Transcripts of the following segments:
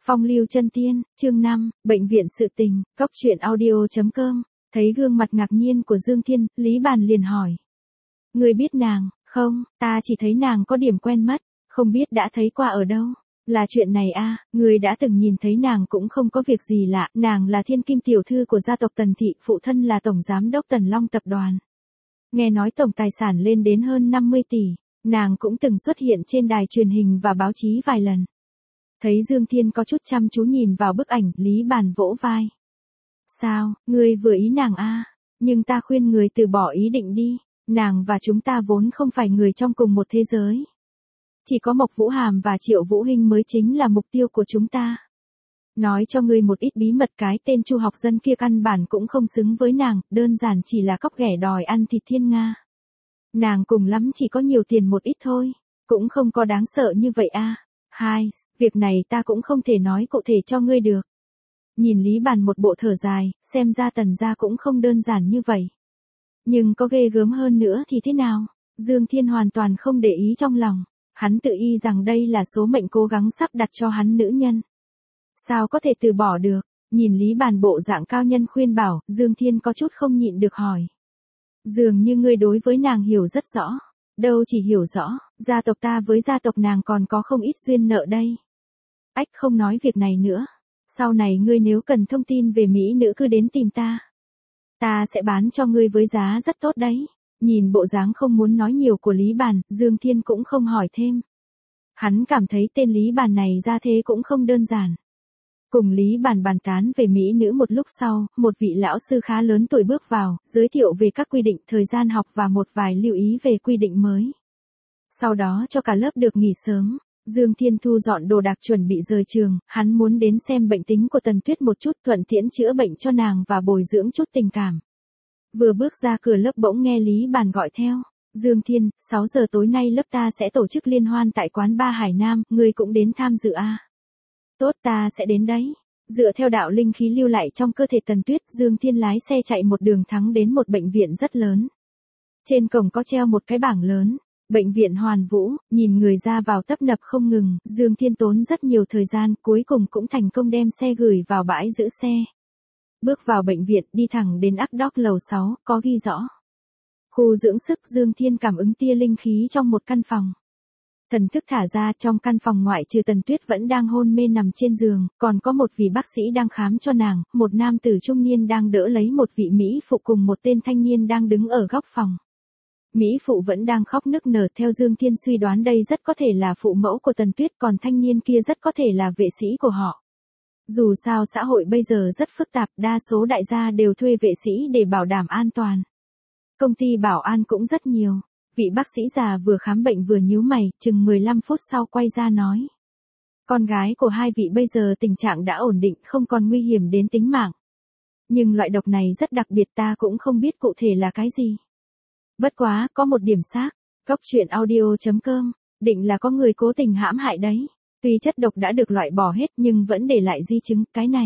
Phong lưu chân tiên, chương 5, bệnh viện sự tình, Cóc truyện audio.com. Thấy gương mặt ngạc nhiên của Dương Thiên, Lý Bàn liền hỏi. Ngươi biết nàng, không, ta chỉ thấy nàng có điểm quen mắt, không biết đã thấy qua ở đâu. Là chuyện này a, ngươi đã từng nhìn thấy nàng cũng không có việc gì lạ, nàng là thiên kim tiểu thư của gia tộc Tần Thị, phụ thân là tổng giám đốc Tần Long tập đoàn. Nghe nói tổng tài sản lên đến hơn 50 tỷ, nàng cũng từng xuất hiện trên đài truyền hình và báo chí vài lần. Thấy Dương Thiên có chút chăm chú nhìn vào bức ảnh, Lý Bàn vỗ vai. Sao, ngươi vừa ý nàng a? Nhưng ta khuyên người từ bỏ ý định đi, nàng và chúng ta vốn không phải người trong cùng một thế giới. Chỉ có Mộc Vũ Hàm và Triệu Vũ Hinh mới chính là mục tiêu của chúng ta. Nói cho ngươi một ít bí mật, cái tên Chu Học Dân kia căn bản cũng không xứng với nàng, đơn giản chỉ là cóc ghẻ đòi ăn thịt thiên nga. Nàng cùng lắm chỉ có nhiều tiền một ít thôi, cũng không có đáng sợ như vậy a. Hai, việc này ta cũng không thể nói cụ thể cho ngươi được. Nhìn Lý Bàn một bộ thở dài, xem ra Tần gia cũng không đơn giản như vậy. Nhưng có ghê gớm hơn nữa thì thế nào? Dương Thiên hoàn toàn không để ý trong lòng. Hắn tự y rằng đây là số mệnh cố gắng sắp đặt cho hắn nữ nhân. Sao có thể từ bỏ được? Nhìn Lý Bàn bộ dạng cao nhân khuyên bảo, Dương Thiên có chút không nhịn được hỏi. Dường như ngươi đối với nàng hiểu rất rõ. Đâu chỉ hiểu rõ, gia tộc ta với gia tộc nàng còn có không ít duyên nợ đây. Ách, không nói việc này nữa. Sau này ngươi nếu cần thông tin về mỹ nữ cứ đến tìm ta. Ta sẽ bán cho ngươi với giá rất tốt đấy. Nhìn bộ dáng không muốn nói nhiều của Lý Bàn, Dương Thiên cũng không hỏi thêm. Hắn cảm thấy tên Lý Bàn này ra thế cũng không đơn giản. Cùng Lý Bàn bàn tán về mỹ nữ một lúc sau, một vị lão sư khá lớn tuổi bước vào, giới thiệu về các quy định thời gian học và một vài lưu ý về quy định mới. Sau đó cho cả lớp được nghỉ sớm, Dương Thiên thu dọn đồ đạc chuẩn bị rời trường, hắn muốn đến xem bệnh tính của Tần Tuyết một chút, thuận tiễn chữa bệnh cho nàng và bồi dưỡng chút tình cảm. Vừa bước ra cửa lớp bỗng nghe Lý Bàn gọi theo. Dương Thiên, 6 giờ tối nay lớp ta sẽ tổ chức liên hoan tại quán Ba Hải Nam, ngươi cũng đến tham dự a? Tốt, ta sẽ đến đấy. Dựa theo đạo linh khí lưu lại trong cơ thể Tần Tuyết, Dương Thiên lái xe chạy một đường thắng đến một bệnh viện rất lớn. Trên cổng có treo một cái bảng lớn. Bệnh viện Hoàn Vũ, nhìn người ra vào tấp nập không ngừng, Dương Thiên tốn rất nhiều thời gian, cuối cùng cũng thành công đem xe gửi vào bãi giữ xe. Bước vào bệnh viện, đi thẳng đến ắc đóc lầu 6, có ghi rõ. Khu dưỡng sức. Dương Thiên cảm ứng tia linh khí trong một căn phòng. Thần thức thả ra, trong căn phòng ngoại trừ Tần Tuyết vẫn đang hôn mê nằm trên giường, còn có một vị bác sĩ đang khám cho nàng, một nam tử trung niên đang đỡ lấy một vị mỹ phụ cùng một tên thanh niên đang đứng ở góc phòng. Mỹ phụ vẫn đang khóc nức nở, theo Dương Thiên suy đoán đây rất có thể là phụ mẫu của Tần Tuyết, còn thanh niên kia rất có thể là vệ sĩ của họ. Dù sao xã hội bây giờ rất phức tạp, đa số đại gia đều thuê vệ sĩ để bảo đảm an toàn. Công ty bảo an cũng rất nhiều. Vị bác sĩ già vừa khám bệnh vừa nhíu mày, chừng 15 phút sau quay ra nói. Con gái của hai vị bây giờ tình trạng đã ổn định, không còn nguy hiểm đến tính mạng. Nhưng loại độc này rất đặc biệt, ta cũng không biết cụ thể là cái gì. Bất quá, có một điểm xác, Cóc truyện audio.com, định là có người cố tình hãm hại đấy. Tuy chất độc đã được loại bỏ hết nhưng vẫn để lại di chứng, cái này.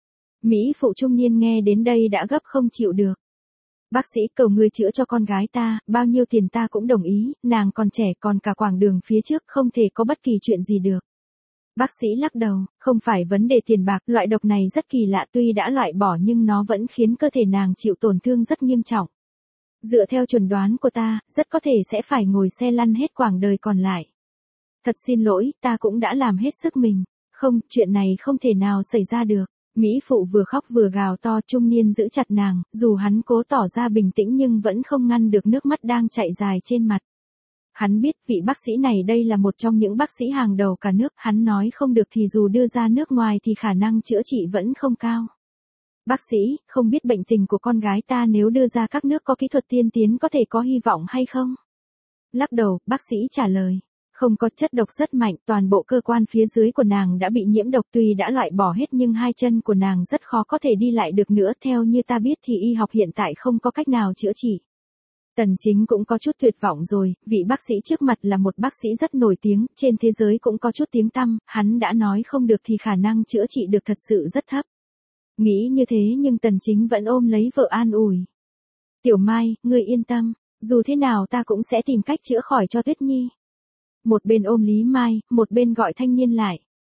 Mỹ phụ trung niên nghe đến đây đã gấp không chịu được. Bác sĩ, cầu ngươi chữa cho con gái ta, bao nhiêu tiền ta cũng đồng ý, nàng còn trẻ, còn cả quãng đường phía trước, không thể có bất kỳ chuyện gì được. Bác sĩ lắc đầu, không phải vấn đề tiền bạc, loại độc này rất kỳ lạ, tuy đã loại bỏ nhưng nó vẫn khiến cơ thể nàng chịu tổn thương rất nghiêm trọng. Dựa theo chuẩn đoán của ta, rất có thể sẽ phải ngồi xe lăn hết quãng đời còn lại. Thật xin lỗi, ta cũng đã làm hết sức mình. Không, chuyện này không thể nào xảy ra được. Mỹ phụ vừa khóc vừa gào to, trung niên giữ chặt nàng, dù hắn cố tỏ ra bình tĩnh nhưng vẫn không ngăn được nước mắt đang chảy dài trên mặt. Hắn biết vị bác sĩ này đây là một trong những bác sĩ hàng đầu cả nước, hắn nói không được thì dù đưa ra nước ngoài thì khả năng chữa trị vẫn không cao. Bác sĩ, không biết bệnh tình của con gái ta nếu đưa ra các nước có kỹ thuật tiên tiến có thể có hy vọng hay không? Lắc đầu, bác sĩ trả lời. Không có, chất độc rất mạnh, toàn bộ cơ quan phía dưới của nàng đã bị nhiễm độc, tuy đã loại bỏ hết nhưng hai chân của nàng rất khó có thể đi lại được nữa, theo như ta biết thì y học hiện tại không có cách nào chữa trị. Tần Chính cũng có chút tuyệt vọng rồi, vị bác sĩ trước mặt là một bác sĩ rất nổi tiếng, trên thế giới cũng có chút tiếng tăm, hắn đã nói không được thì khả năng chữa trị được thật sự rất thấp. Nghĩ như thế nhưng Tần Chính vẫn ôm lấy vợ an ủi. Tiểu Mai, ngươi yên tâm, dù thế nào ta cũng sẽ tìm cách chữa khỏi cho Tuyết Nhi. Một bên ôm Lý Mai, một bên gọi thanh niên lại.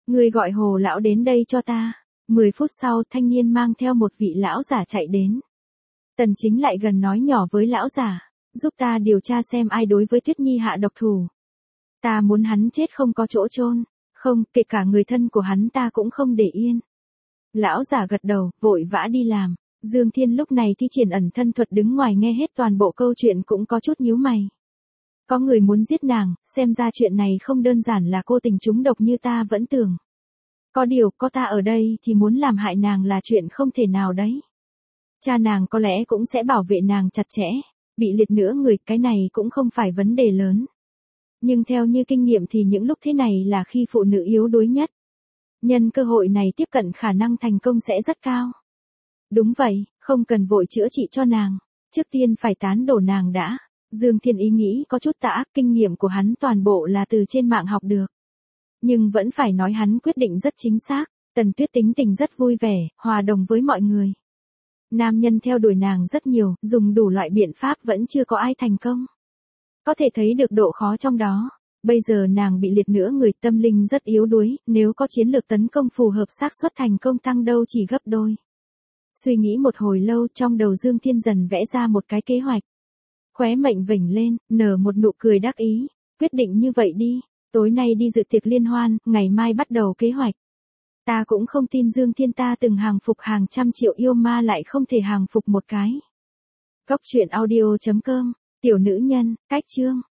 Ngươi gọi Hồ lão đến đây cho ta. 10 phút sau, thanh niên mang theo một vị lão giả chạy đến. Tần Chính lại gần nói nhỏ với lão giả, giúp ta điều tra xem ai đối với Tuyết Nhi hạ độc thủ. Ta muốn hắn chết không có chỗ chôn, không, kể cả người thân của hắn ta cũng không để yên. Lão giả gật đầu, vội vã đi làm. Dương Thiên lúc này thi triển ẩn thân thuật đứng ngoài nghe hết toàn bộ câu chuyện cũng có chút nhíu mày. Có người muốn giết nàng, xem ra chuyện này không đơn giản là cô tình trúng độc như ta vẫn tưởng. Có điều, có ta ở đây thì muốn làm hại nàng là chuyện không thể nào đấy. Cha nàng có lẽ cũng sẽ bảo vệ nàng chặt chẽ, bị liệt nửa người, cái này cũng không phải vấn đề lớn. Nhưng theo như kinh nghiệm thì những lúc thế này là khi phụ nữ yếu đuối nhất. Nhân cơ hội này tiếp cận khả năng thành công sẽ rất cao. Đúng vậy, không cần vội chữa trị cho nàng, trước tiên phải tán đổ nàng đã. Dương Thiên ý nghĩ có chút tà ác, kinh nghiệm của hắn toàn bộ là từ trên mạng học được. Nhưng vẫn phải nói hắn quyết định rất chính xác. Tần Tuyết tính tình rất vui vẻ, hòa đồng với mọi người. Nam nhân theo đuổi nàng rất nhiều, dùng đủ loại biện pháp vẫn chưa có ai thành công. Có thể thấy được độ khó trong đó. Bây giờ nàng bị liệt nửa người, tâm linh rất yếu đuối, nếu có chiến lược tấn công phù hợp xác suất thành công tăng đâu chỉ gấp đôi. Suy nghĩ một hồi lâu, trong đầu Dương Thiên dần vẽ ra một cái kế hoạch. Khóe miệng vểnh lên, nở một nụ cười đắc ý. Quyết định như vậy đi, tối nay đi dự tiệc liên hoan, ngày mai bắt đầu kế hoạch. Ta cũng không tin Dương Thiên ta từng hàng phục hàng trăm triệu yêu ma lại không thể hàng phục một cái. Cốc truyện audio.com, tiểu nữ nhân, cách chương.